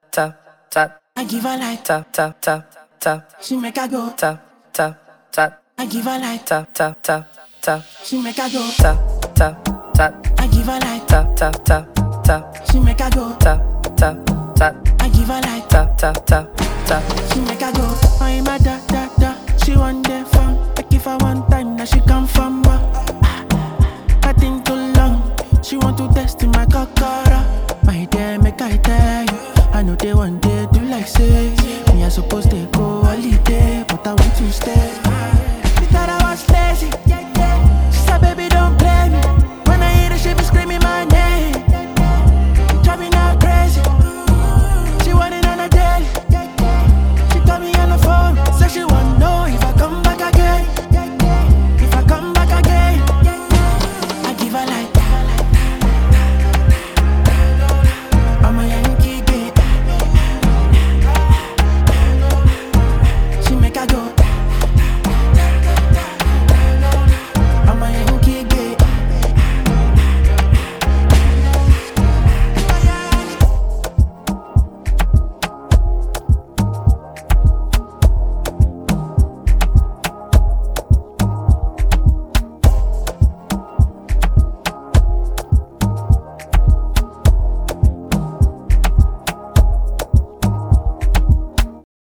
tap tap. I give her like Tap tap tap tap. she make I go Tap tap tap. I give her like Tap tap tap tap. she make I go Tap tap tap. I give her like Tap tap tap tap. she make I go Tap tap tap. I give her like Tap tap tap tap. she make I go. I'm a da. She want the fun. I give her one time now she come from back. I think too long. She want to test in my cockara. My dear, make I tell you. I know they one day do like say me I suppose they go holiday, but I want to stay.